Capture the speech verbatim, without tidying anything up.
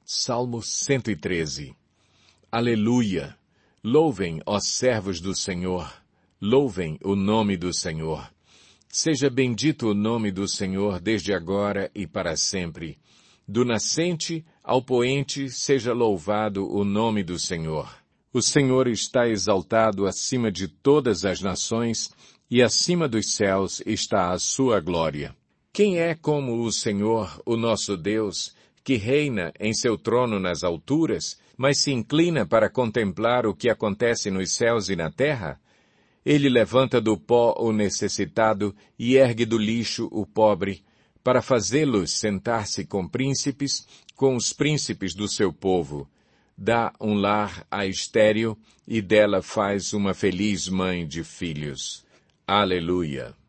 Salmo cento e treze. Aleluia! Louvem, ó servos do Senhor, louvem o nome do Senhor. Seja bendito o nome do Senhor desde agora e para sempre. Do nascente ao poente seja louvado o nome do Senhor. O Senhor está exaltado acima de todas as nações, e acima dos céus está a sua glória. Quem é como o Senhor, o nosso Deus, que reina em seu trono nas alturas, mas se inclina para contemplar o que acontece nos céus e na terra? Ele levanta do pó o necessitado e ergue do lixo o pobre, para fazê-los sentar-se com príncipes, com os príncipes do seu povo. Dá um lar à estéril e dela faz uma feliz mãe de filhos. Aleluia!